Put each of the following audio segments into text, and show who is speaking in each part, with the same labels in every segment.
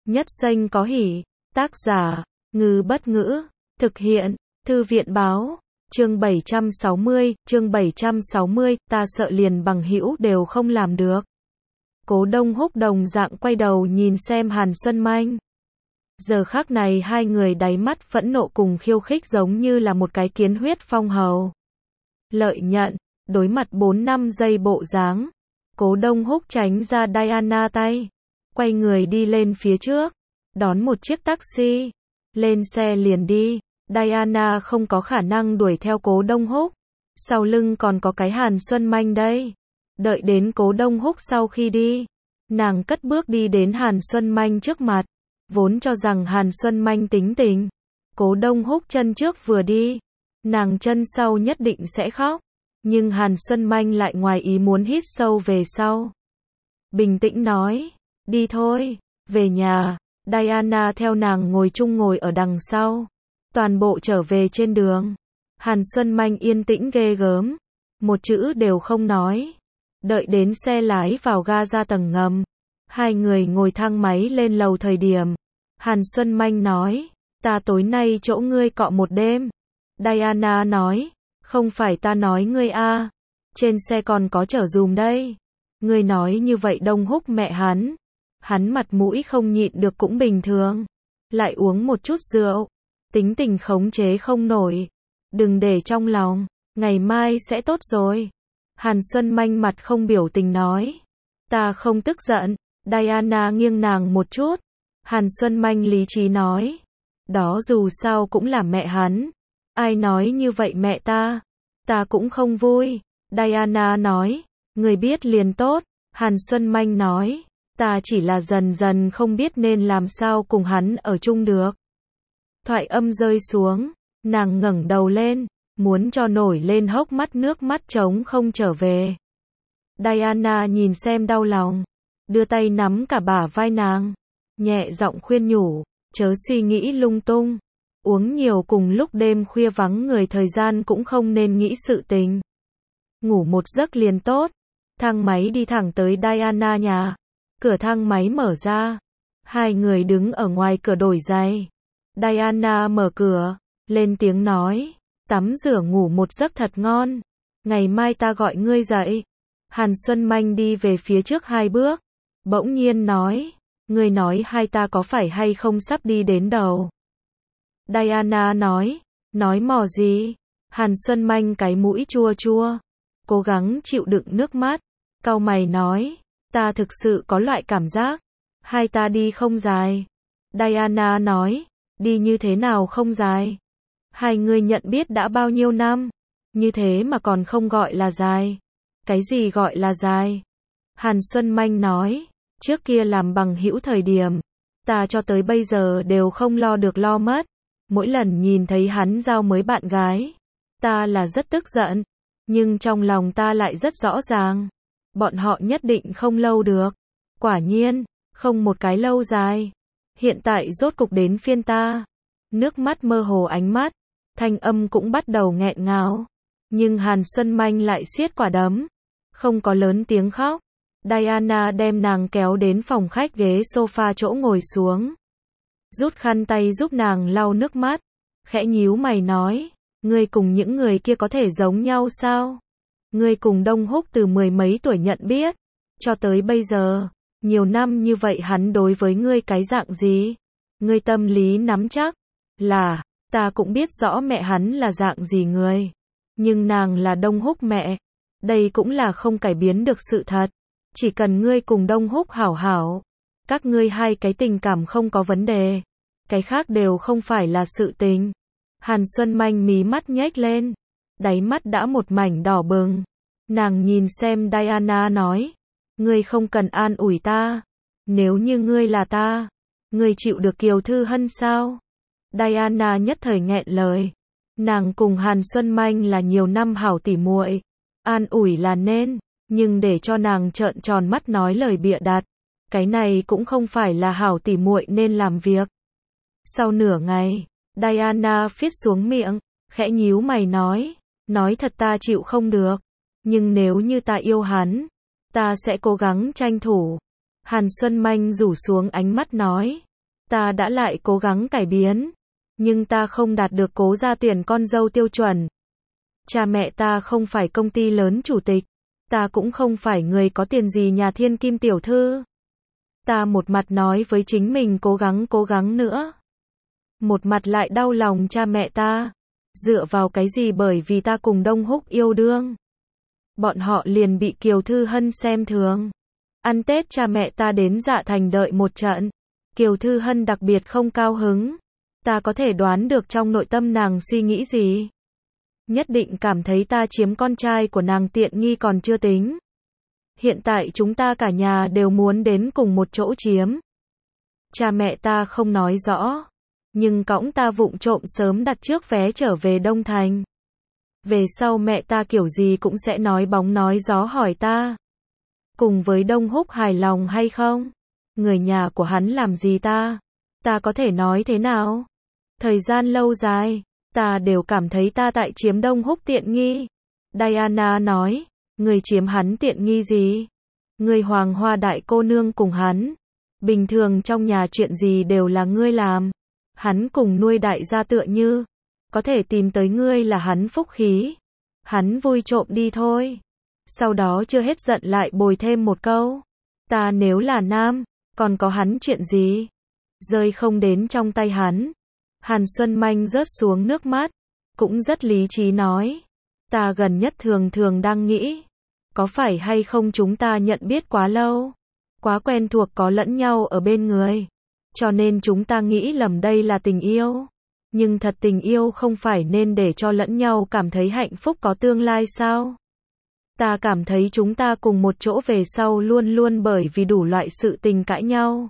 Speaker 1: Nhất danh có hỷ. Tác giả, Ngư Bất Ngữ. Thực hiện, Thư viện báo. Chương 760, ta sợ liền bằng hữu đều không làm được. Cố Đông Húc đồng dạng quay đầu nhìn xem Hàn Xuân Manh. Giờ khắc này hai người đáy mắt phẫn nộ cùng khiêu khích giống như là một cái kiến huyết phong hầu. Lợi nhận, đối mặt 4-5 giây bộ dáng. Cố Đông Húc tránh ra Diana tay. Quay người đi lên phía trước. Đón một chiếc taxi. Lên xe liền đi. Diana không có khả năng đuổi theo Cố Đông Húc. Sau lưng còn có cái Hàn Xuân Manh đây. Đợi đến Cố Đông Húc sau khi đi. Nàng cất bước đi đến Hàn Xuân Manh trước mặt. Vốn cho rằng Hàn Xuân Manh tính tình. Cố Đông Húc chân trước vừa đi. Nàng chân sau nhất định sẽ khóc. Nhưng Hàn Xuân Manh lại ngoài ý muốn hít sâu về sau. Bình tĩnh nói. Đi thôi, về nhà. Diana theo nàng ngồi chung ngồi ở đằng sau. Toàn bộ trở về trên đường. Hàn Xuân Manh yên tĩnh ghê gớm. Một chữ đều không nói. Đợi đến xe lái vào ga ra tầng ngầm. Hai người ngồi thang máy lên lầu thời điểm. Hàn Xuân Manh nói. Ta tối nay chỗ ngươi cọ một đêm. Diana nói. Không phải ta nói ngươi a, trên xe còn có chở dùm đây. Ngươi nói như vậy Đông Húc mẹ hắn. Hắn mặt mũi không nhịn được cũng bình thường. Lại uống một chút rượu. Tính tình khống chế không nổi. Đừng để trong lòng. Ngày mai sẽ tốt rồi. Hàn Xuân Manh mặt không biểu tình nói. Ta không tức giận. Diana nghiêng nàng một chút. Hàn Xuân Manh lý trí nói. Đó dù sao cũng là mẹ hắn. Ai nói như vậy mẹ ta? Ta cũng không vui. Diana nói. Người biết liền tốt. Hàn Xuân Manh nói. Ta chỉ là dần dần không biết nên làm sao cùng hắn ở chung được. Thoại âm rơi xuống. Nàng ngẩng đầu lên. Muốn cho nổi lên hốc mắt nước mắt trống không trở về. Diana nhìn xem đau lòng. Đưa tay nắm cả bả vai nàng. Nhẹ giọng khuyên nhủ. Chớ suy nghĩ lung tung. Uống nhiều cùng lúc đêm khuya vắng người thời gian cũng không nên nghĩ sự tình. Ngủ một giấc liền tốt. Thang máy đi thẳng tới Diana nhà. Cửa thang máy mở ra. Hai người đứng ở ngoài cửa đổi giày. Diana mở cửa. Lên tiếng nói. Tắm rửa ngủ một giấc thật ngon. Ngày mai ta gọi ngươi dậy. Hàn Xuân Manh đi về phía trước 2 bước. Bỗng nhiên nói. Ngươi nói hai ta có phải hay không sắp đi đến đầu. Diana nói. Nói mò gì? Hàn Xuân Manh cái mũi chua chua. Cố gắng chịu đựng nước mắt. Cau mày nói. Ta thực sự có loại cảm giác. Hai ta đi không dài. Diana nói. Đi như thế nào không dài? Hai người nhận biết đã bao nhiêu năm. Như thế mà còn không gọi là dài. Cái gì gọi là dài? Hàn Xuân Manh nói. Trước kia làm bằng hữu thời điểm. Ta cho tới bây giờ đều không lo được lo mất. Mỗi lần nhìn thấy hắn giao mới bạn gái. Ta là rất tức giận. Nhưng trong lòng ta lại rất rõ ràng. Bọn họ nhất định không lâu được. Quả nhiên, không một cái lâu dài. Hiện tại rốt cục đến phiên ta. Nước mắt mơ hồ ánh mắt. Thanh âm cũng bắt đầu nghẹn ngào. Nhưng Hàn Xuân Manh lại siết quả đấm. Không có lớn tiếng khóc. Diana đem nàng kéo đến phòng khách ghế sofa chỗ ngồi xuống. Rút khăn tay giúp nàng lau nước mắt. Khẽ nhíu mày nói. Ngươi cùng những người kia có thể giống nhau sao? Ngươi cùng Đông Húc từ 10 mấy tuổi nhận biết. Cho tới bây giờ. Nhiều năm như vậy hắn đối với ngươi cái dạng gì? Ngươi tâm lý nắm chắc. Là, ta cũng biết rõ mẹ hắn là dạng gì người. Nhưng nàng là Đông Húc mẹ. Đây cũng là không cải biến được sự thật. Chỉ cần ngươi cùng Đông Húc hảo hảo. Các ngươi hai cái tình cảm không có vấn đề. Cái khác đều không phải là sự tình. Hàn Xuân Manh mí mắt nhếch lên. Đáy mắt đã một mảnh đỏ bừng. Nàng nhìn xem Diana nói. Ngươi không cần an ủi ta. Nếu như ngươi là ta. Ngươi chịu được Kiều Thư Hân sao? Diana nhất thời nghẹn lời. Nàng cùng Hàn Xuân Manh là nhiều năm hảo tỉ muội. An ủi là nên. Nhưng để cho nàng trợn tròn mắt nói lời bịa đặt. Cái này cũng không phải là hảo tỉ muội nên làm việc. Sau nửa ngày. Diana viết xuống miệng. Khẽ nhíu mày nói. Nói thật ta chịu không được. Nhưng nếu như ta yêu hắn. Ta sẽ cố gắng tranh thủ. Hàn Xuân Manh rủ xuống ánh mắt nói. Ta đã lại cố gắng cải biến, nhưng ta không đạt được Cố gia tuyển con dâu tiêu chuẩn. Cha mẹ ta không phải công ty lớn chủ tịch, ta cũng không phải người có tiền gì nhà thiên kim tiểu thư. Ta một mặt nói với chính mình cố gắng nữa. Một mặt lại đau lòng cha mẹ ta. Dựa vào cái gì? Bởi vì ta cùng Đông Húc yêu đương. Bọn họ liền bị Kiều Thư Hân xem thường. Ăn Tết cha mẹ ta đến Dạ Thành đợi một trận. Kiều Thư Hân đặc biệt không cao hứng. Ta có thể đoán được trong nội tâm nàng suy nghĩ gì. Nhất định cảm thấy ta chiếm con trai của nàng tiện nghi còn chưa tính. Hiện tại chúng ta cả nhà đều muốn đến cùng một chỗ chiếm. Cha mẹ ta không nói rõ, nhưng cõng ta vụng trộm sớm đặt trước vé trở về Đông Thành. Về sau mẹ ta kiểu gì cũng sẽ nói bóng nói gió hỏi ta. Cùng với Đông Húc hài lòng hay không? Người nhà của hắn làm gì ta? Ta có thể nói thế nào? Thời gian lâu dài, ta đều cảm thấy ta tại chiếm Đông Húc tiện nghi. Diana nói, người chiếm hắn tiện nghi gì? Người Hoàng Hoa đại cô nương cùng hắn. Bình thường trong nhà chuyện gì đều là ngươi làm. Hắn cùng nuôi đại gia tựa như. Có thể tìm tới ngươi là hắn phúc khí. Hắn vui trộm đi thôi. Sau đó chưa hết giận lại bồi thêm một câu. Ta nếu là nam, còn có hắn chuyện gì? Rơi không đến trong tay hắn. Hàn Xuân Manh rớt xuống nước mắt. Cũng rất lý trí nói. Ta gần nhất thường đang nghĩ. Có phải hay không chúng ta nhận biết quá lâu? Quá quen thuộc có lẫn nhau ở bên người. Cho nên chúng ta nghĩ lầm đây là tình yêu. Nhưng thật tình yêu không phải nên để cho lẫn nhau cảm thấy hạnh phúc có tương lai sao? Ta cảm thấy chúng ta cùng một chỗ về sau luôn luôn bởi vì đủ loại sự tình cãi nhau.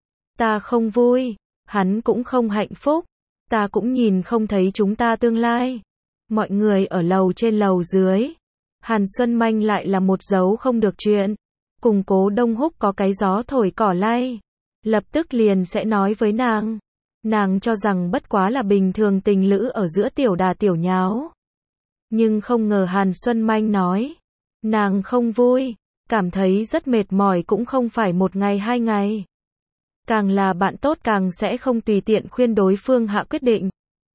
Speaker 1: Ta không vui, hắn cũng không hạnh phúc. Ta cũng nhìn không thấy chúng ta tương lai. Mọi người ở lầu trên lầu dưới. Hàn Xuân Manh lại là một dấu không được chuyện. Cùng Cố Đông Húc có cái gió thổi cỏ lay. Lập tức liền sẽ nói với nàng. Nàng cho rằng bất quá là bình thường tình lữ ở giữa tiểu đà tiểu nháo. Nhưng không ngờ Hàn Xuân Manh nói. Nàng không vui, cảm thấy rất mệt mỏi cũng không phải một ngày hai ngày. Càng là bạn tốt càng sẽ không tùy tiện khuyên đối phương hạ quyết định.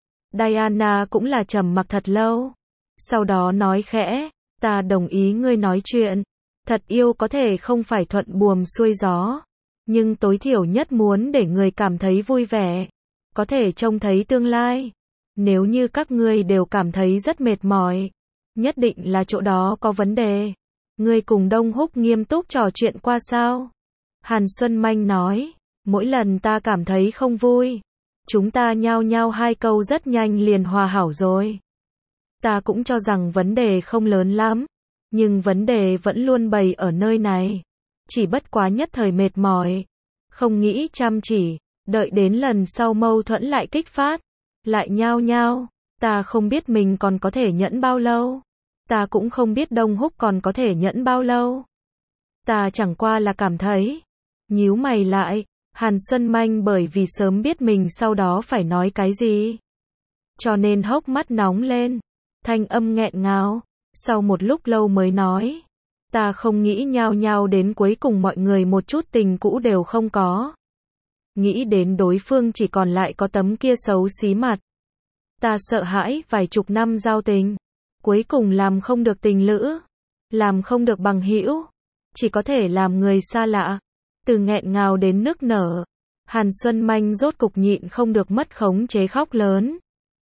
Speaker 1: Diana cũng là trầm mặc thật lâu. Sau đó nói khẽ, ta đồng ý ngươi nói chuyện. Thật yêu có thể không phải thuận buồm xuôi gió. Nhưng tối thiểu nhất muốn để người cảm thấy vui vẻ. Có thể trông thấy tương lai. Nếu như các ngươi đều cảm thấy rất mệt mỏi. Nhất định là chỗ đó có vấn đề. Ngươi cùng Đông Húc nghiêm túc trò chuyện qua sao? Hàn Xuân Manh nói. Mỗi lần ta cảm thấy không vui. Chúng ta nhao nhao hai câu rất nhanh liền hòa hảo rồi. Ta cũng cho rằng vấn đề không lớn lắm. Nhưng vấn đề vẫn luôn bày ở nơi này. Chỉ bất quá nhất thời mệt mỏi. Không nghĩ chăm chỉ. Đợi đến lần sau mâu thuẫn lại kích phát. Lại nhao nhao. Ta không biết mình còn có thể nhẫn bao lâu. Ta cũng không biết Đông Húc còn có thể nhẫn bao lâu. Ta chẳng qua là cảm thấy. Nhíu mày lại. Hàn Xuân Manh bởi vì sớm biết mình sau đó phải nói cái gì. Cho nên hốc mắt nóng lên. Thanh âm nghẹn ngào. Sau một lúc lâu mới nói. Ta không nghĩ nhao nhao đến cuối cùng mọi người một chút tình cũ đều không có. Nghĩ đến đối phương chỉ còn lại có tấm kia xấu xí mặt. Ta sợ hãi vài chục năm giao tình. Cuối cùng làm không được tình lữ. Làm không được bằng hữu. Chỉ có thể làm người xa lạ. Từ nghẹn ngào đến nức nở. Hàn Xuân Manh rốt cục nhịn không được mất khống chế khóc lớn.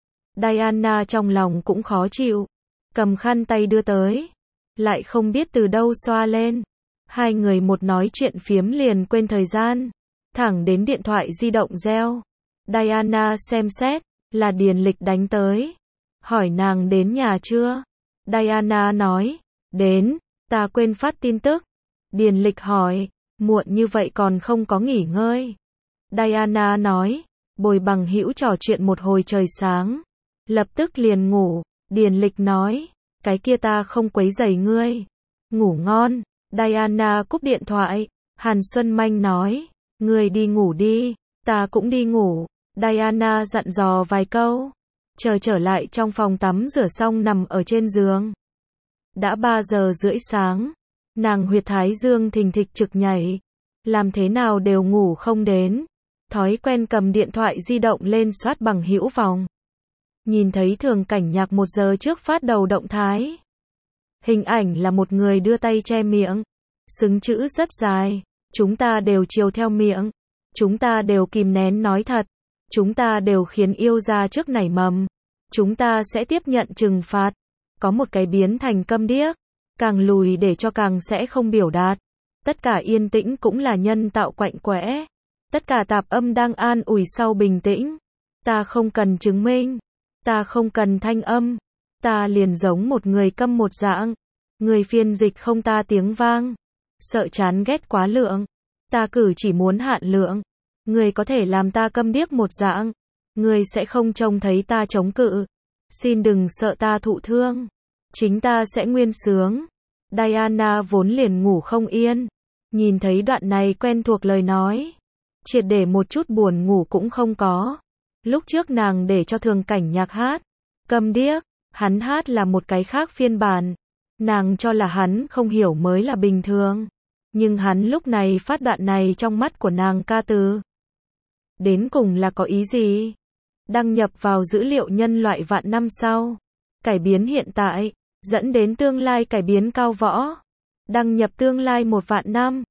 Speaker 1: Diana trong lòng cũng khó chịu. Cầm khăn tay đưa tới. Lại không biết từ đâu xoa lên. Hai người một nói chuyện phiếm liền quên thời gian. Thẳng đến điện thoại di động reo. Diana xem xét. Là Điền Lịch đánh tới. Hỏi nàng đến nhà chưa? Diana nói. Đến. Ta quên phát tin tức. Điền Lịch hỏi. Muộn như vậy còn không có nghỉ ngơi. Diana nói. Bồi bằng hữu trò chuyện một hồi trời sáng. Lập tức liền ngủ. Điền Lịch nói. Cái kia ta không quấy rầy ngươi. Ngủ ngon. Diana cúp điện thoại. Hàn Xuân Manh nói. Ngươi đi ngủ đi. Ta cũng đi ngủ. Diana dặn dò vài câu. Chờ trở lại trong phòng tắm rửa xong nằm ở trên giường. Đã 3 giờ rưỡi sáng. Nàng huyệt thái dương thình thịch trực nhảy. Làm thế nào đều ngủ không đến. thói quen cầm điện thoại di động lên soát bằng hữu vòng. Nhìn thấy Thường Cảnh Nhạc 1 giờ trước phát đầu động thái. Hình ảnh là một người đưa tay che miệng. Xứng chữ rất dài. Chúng ta đều chiều theo miệng. Chúng ta đều kìm nén nói thật. Chúng ta đều khiến yêu ra trước nảy mầm. Chúng ta sẽ tiếp nhận trừng phạt. Có một cái biến thành câm điếc. Càng lùi để cho càng sẽ không biểu đạt. Tất cả yên tĩnh cũng là nhân tạo quạnh quẽ. Tất cả tạp âm đang an ủi sau bình tĩnh. Ta không cần chứng minh. Ta không cần thanh âm. Ta liền giống một người câm một dạng. Người phiên dịch không ta tiếng vang. Sợ chán ghét quá lượng. Ta cử chỉ muốn hạn lượng. Người có thể làm ta câm điếc một dạng. Người sẽ không trông thấy ta chống cự. Xin đừng sợ ta thụ thương. Chính ta sẽ nguyên sướng. Diana vốn liền ngủ không yên. Nhìn thấy đoạn này quen thuộc lời nói. Triệt để một chút buồn ngủ cũng không có. Lúc trước nàng để cho Thường Cảnh Nhạc hát. Câm điếc. Hắn hát là một cái khác phiên bản. Nàng cho là hắn không hiểu mới là bình thường. Nhưng hắn lúc này phát đoạn này trong mắt của nàng ca từ. Đến cùng là có ý gì? Đăng nhập vào dữ liệu nhân loại vạn năm sau. Cải biến hiện tại. Dẫn đến tương lai cải biến cao võ. Đăng nhập tương lai 1 vạn năm.